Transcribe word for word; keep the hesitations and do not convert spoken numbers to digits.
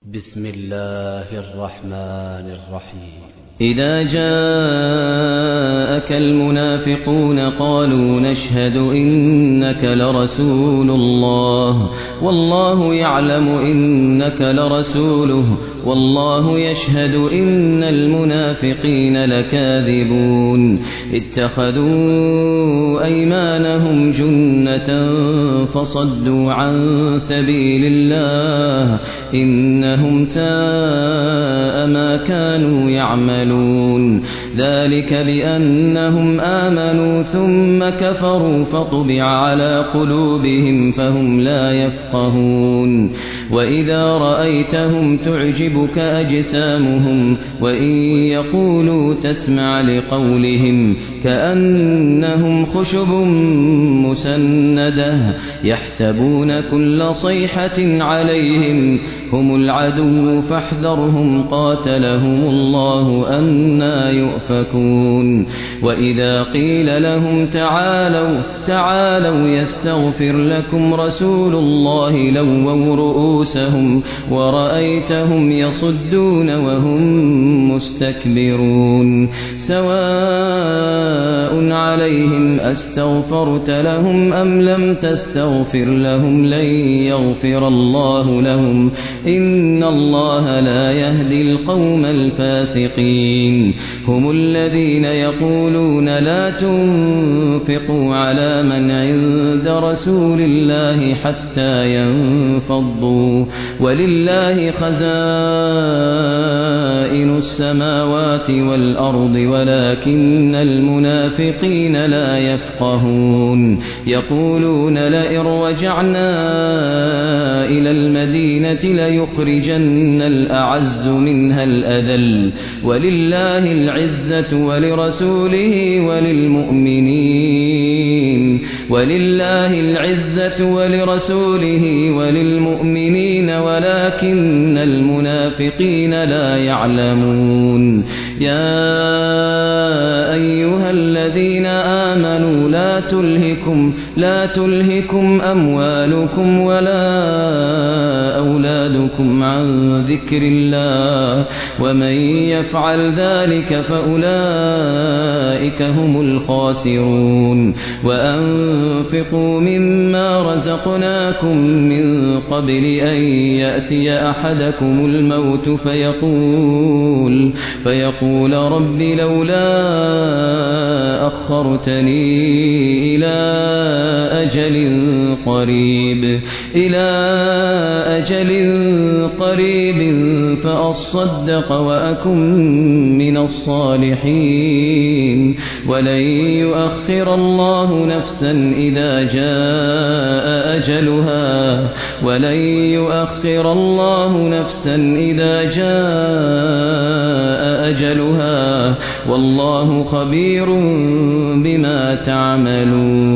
بسم الله الرحمن الرحيم. إذا جاءك المنافقون قالوا نشهد إنك لرسول الله والله يعلم إنك لرسوله والله يشهد إن المنافقين لكاذبون اتخذوا أيمانهم جنة فصدوا عن سبيل الله إنهم ساء ما كانوا يعملون ذلك بأنهم آمنوا ثم كفروا فطبع على قلوبهم فهم لا يفقهون وإذا رأيتهم تعجبك أجسامهم وإن يقولوا تسمع لقولهم كأنهم خشب مسندة يحسبون كل صيحة عليهم هم العدو فاحذرهم قاتلهم الله أنى يؤفكون وإذا قيل لهم تعالوا تعالوا يستغفر لكم رسول الله لووا رؤوسهم ورأيتهم يصدون وهم مستكبرون سواء عليهم أستغفرت لهم أم لم تستغفر لهم لن يغفر الله لهم إن الله لا يهدي القوم الفاسقين هم الذين يقولون لا تنفقوا على من عند رسول الله حتى ينفضوا ولله خزائن السماوات والأرض ولكن المنافقين لا يفقهون يقولون لئن رجعنا إلى المدينة ليخرجن الأعز منها الأذل ولله العزة ولرسوله وللمؤمنين ولله العزة ولرسوله وللمؤمنين ولكن المنافقين لا يعلمون يا أيها الذين آمنوا لا تلهكم لا تلهكم أموالكم ولا أولادكم عن ذكر الله ومن يفعل ذلك فأولئك هم الخاسرون وأنفقوا مما رزقناكم من قبل أن يأتي أحدكم الموت فيقول فيقول رب لولا أخرتني إلى أجل قريب إلى أجل قريب فأصدق وأكن من الصالحين ولن يؤخر الله نفسا إذا جاء أجلها ولن يؤخر الله نفسا إذا جاء أجلها والله خبير بما تعملون.